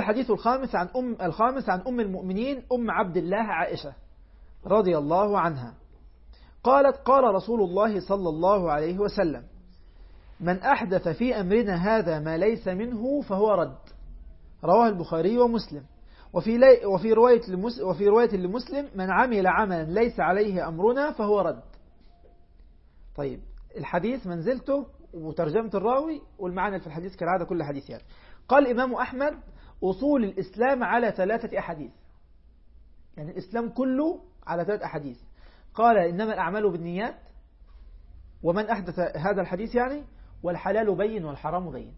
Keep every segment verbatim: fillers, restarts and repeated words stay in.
الحديث الخامس عن أم الخامس عن أم المؤمنين أم عبد الله عائشة رضي الله عنها قالت قال رسول الله صلى الله عليه وسلم من أحدث في أمرنا هذا ما ليس منه فهو رد. رواه البخاري ومسلم. وفي, لي وفي, رواية لمس وفي رواية لمسلم من عمل عملا ليس عليه أمرنا فهو رد. طيب الحديث منزلته وترجمة الراوي والمعنى في الحديث كالعادة كل حديث يعني. قال الإمام أحمد أصول الإسلام على ثلاثة أحاديث، يعني الإسلام كله على ثلاثة أحاديث. قال إنما الأعمال بالنيات، ومن أحدث هذا الحديث يعني، والحلال بين والحرام بين.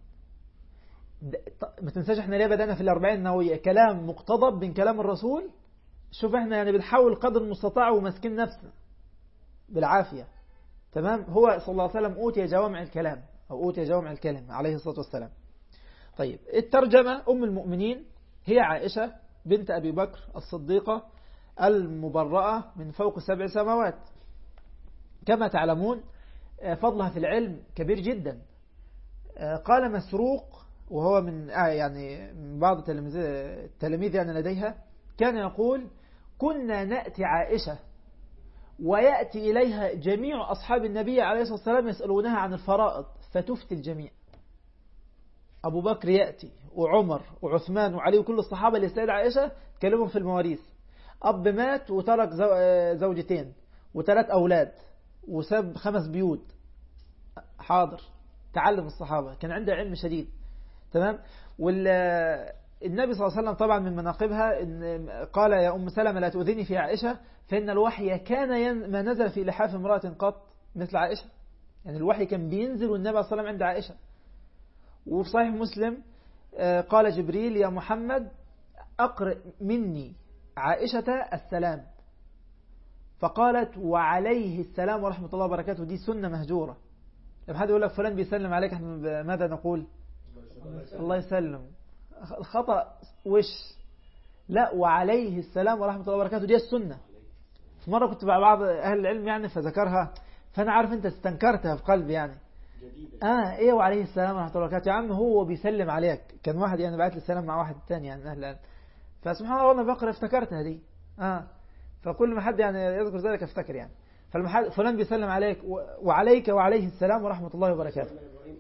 ما تنساش احنا ليه بدأنا في الأربعين النووية كلام مقتضب من كلام الرسول. شوف احنا يعني بنحاول قدر المستطاع ومسكين نفسنا بالعافية. تمام. هو صلى الله عليه وسلم أوتي جوامع الكلام أو أوتي جوامع الكلم عليه الصلاة والسلام. طيب الترجمة أم المؤمنين هي عائشة بنت أبي بكر الصديقة المبرأة من فوق سبع سماوات. كما تعلمون فضلها في العلم كبير جدا. قال مسروق وهو من يعني من بعض التلاميذ يعني لديها كان يقول كنا نأتي عائشة ويأتي إليها جميع أصحاب النبي عليه الصلاة والسلام يسألونها عن الفرائض فتفتي الجميع. أبو بكر يأتي وعمر وعثمان وعلي وكل الصحابة اللي السيدة عائشة تكلمهم في المواريث. أب مات وترك زوجتين وثلاث أولاد وساب خمس بيوت. حاضر. تعلم الصحابة كان عنده علم شديد. تمام. والنبي صلى الله عليه وسلم طبعا من مناقبها إن قال يا أم سلمة لا تؤذيني في عائشة فإن الوحي كان ين... ما نزل في لحاف امرأة قط مثل عائشة. يعني الوحي كان بينزل والنبي صلى الله عليه وسلم عند عائشة. وفي صحيح مسلم قال جبريل يا محمد أقرئ مني عائشة السلام، فقالت وعليه السلام ورحمة الله وبركاته. دي سنة مهجورة. لما حد يقول لك فلان بيسلم عليك احنا ماذا نقول؟ الله يسلم. الخطأ وش لا وعليه السلام ورحمة الله وبركاته دي السنة. في مرة كنت مع بعض أهل العلم يعني فذكرها فأنا عارف أنت استنكرتها في قلبي يعني آه إيه وعليه السلام ورحمة الله وبركاته يا عم هو بيسلم عليك. كان واحد يعني بعت لي السلام مع واحد تاني يعني أهل العلم فسبحان الله وانا بقرأ افتكرتها دي آه فكل ما حد يعني يذكر ذلك افتكر يعني فلما فلان بيسلم عليك وعليك وعليه السلام ورحمة الله وبركاته.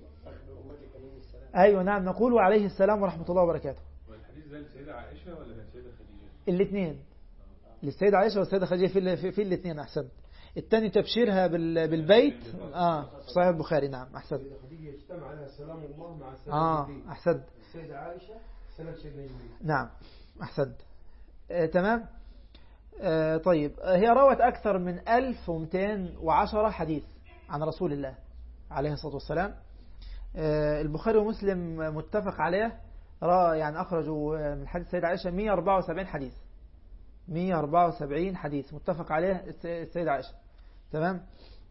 أيوة نعم نقول وعليه السلام ورحمة الله وبركاته. والحديث ده للسيدة عائشة ولا للسيدة خديجة؟ الاثنين للسيدة عائشة والسيدة خديجة في في, في الاثنين. أحسنت. الثاني تبشيرها بالبيت آه في صحيح البخاري. نعم أحسنت. السيدة خديجة اجتمع عليها سلام الله مع السيدة آه أحسنت. السيدة عائشة سنة سيدنا جبريل. نعم أحسنت. آه تمام. آه طيب هي روت أكثر من ألف ومئتين وعشرة حديث عن رسول الله عليه الصلاة والسلام. آه البخاري ومسلم متفق عليه يعني أخرجوا من حديث السيدة عائشة مئة وأربعة وسبعين حديث مئة وأربعة وسبعين حديث متفق عليه السيدة عائشة. تمام.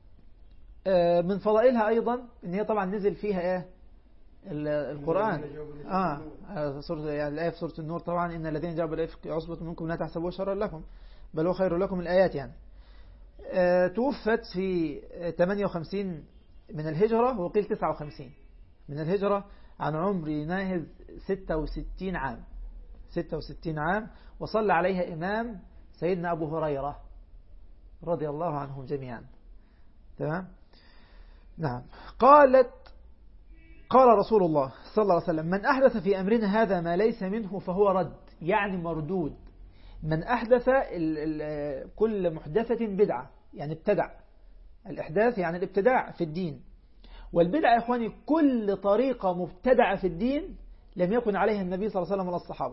آه من فضائلها أيضا إن هي طبعا نزل فيها إيه القرآن آه سورة يعني الآية في سورة النور طبعا إن الذين جابوا الإفك عصبة منكم لا تحسبوه شرا لكم بل هو خير لكم الآيات يعني. آه توفت في ثمانية وخمسين من الهجرة وقيل تسعة وخمسين من الهجرة عن عمر ناهز ستة وستين عام ستة وستين عام. وصلى عليها إمام سيدنا أبو هريرة رضي الله عنهم جميعا. تمام. نعم. قالت قال رسول الله صلى الله عليه وسلم من أحدث في أمرنا هذا ما ليس منه فهو رد يعني مردود. من أحدث ال ال كل محدثة بدعة يعني ابتدع. الإحداث يعني الابتداع في الدين. والبدعة يا إخواني كل طريقة مبتدعة في الدين لم يكن عليها النبي صلى الله عليه وسلم ولا الصحابة.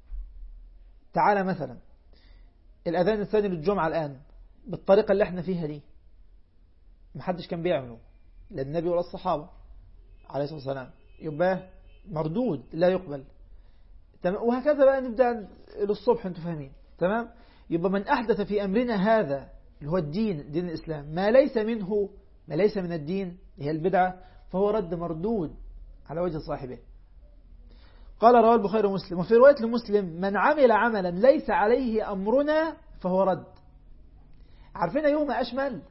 تعالى مثلا الأذان الثاني للجمعة الآن بالطريقة اللي احنا فيها دي محدش كان بيعمله لا النبي ولا الصحابة عليه الصلاة والسلام. يبقى مردود لا يقبل. تمام. وهكذا بقى نبدأ للصبح انتوا فاهمين. تمام. يبقى من أحدث في أمرنا هذا اللي هو الدين دين الإسلام ما ليس منه ما ليس من الدين هي البدعة فهو رد مردود على وجه صاحبه. قال رواه البخاري ومسلم. وفي رواية لمسلم من عمل عملا ليس عليه أمرنا فهو رد. عارفين يوم أشمل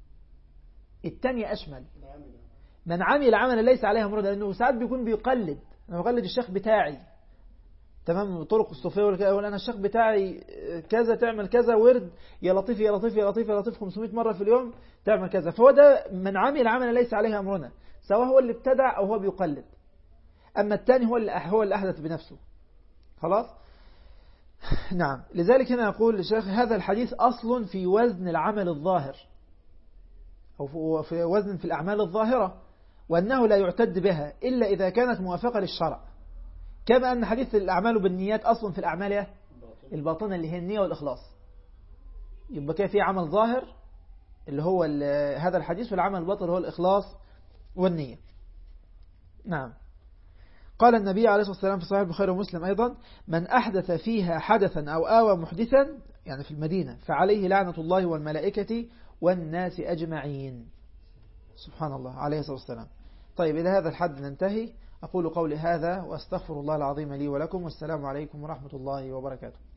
التانية أشمل. من عمل عملا ليس عليه أمرنا لأنه ساعات بيكون بيقلد. أنا بقلد الشيخ بتاعي تمام. طرق الصوفية يقول أنا الشيخ بتاعي كذا تعمل كذا ورد يا لطيف يا لطيف يا لطيف يا لطيف خمسمائة مرة في اليوم تعمل كذا. فهو ده من عمل عملا ليس عليه أمرنا، سواء هو اللي ابتدع أو هو بيقلد. أما الثاني هو اللي هو اللي أحدث بنفسه. خلاص. نعم. لذلك هنا يقول الشيخ هذا الحديث أصل في وزن العمل الظاهر أو في وزن في الأعمال الظاهرة، وأنه لا يعتد بها إلا إذا كانت موافقة للشرع، كما أن حديث الأعمال بالنيات أصل في الأعمال الباطنة اللي هي النية والإخلاص. يبقى كده في عمل ظاهر اللي هو هذا الحديث، والعمل الباطن هو الإخلاص والنية. نعم. قال النبي عليه الصلاة والسلام في صحيح البخاري ومسلم أيضا من أحدث فيها حدثا أو آوى محدثا يعني في المدينة فعليه لعنة الله والملائكة والناس أجمعين. سبحان الله عليه الصلاة والسلام. طيب إلى هذا الحد ننتهي. أقول قولي هذا وأستغفر الله العظيم لي ولكم، والسلام عليكم ورحمة الله وبركاته.